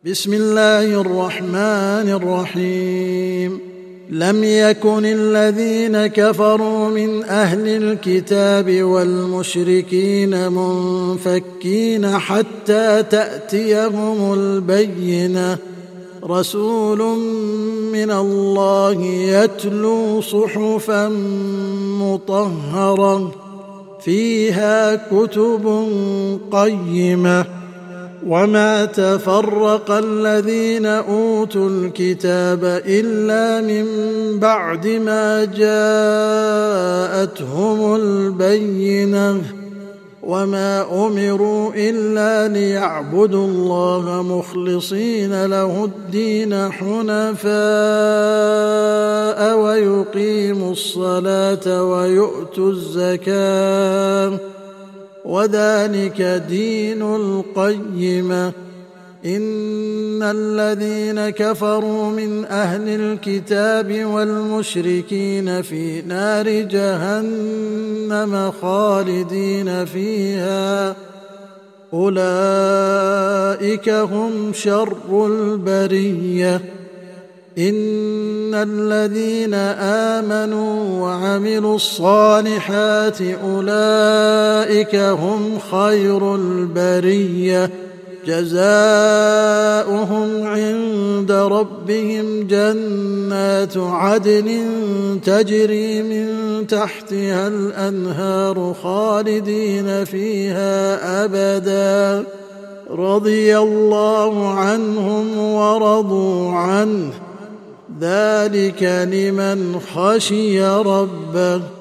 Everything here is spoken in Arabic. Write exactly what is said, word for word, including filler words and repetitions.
بسم الله الرحمن الرحيم لم يكن الذين كفروا من أهل الكتاب والمشركين منفكين حتى تأتيهم البينة رسول من الله يتلو صحفا مطهرة فيها كتب قيمة وما تفرق الذين أوتوا الكتاب إلا من بعد ما جاءتهم البينة وما أمروا إلا ليعبدوا الله مخلصين له الدين حنفاء ويقيموا الصلاة ويؤتوا الزكاة وذلك دين القيمة إن الذين كفروا من أهل الكتاب والمشركين في نار جهنم خالدين فيها أولئك هم شر البرية إن الذين آمنوا وعملوا الصالحات أولئك هم خير البرية جزاؤهم عند ربهم جنات عدن تجري من تحتها الأنهار خالدين فيها أبدا رضي الله عنهم ورضوا عنه ذلك لمن خشي ربه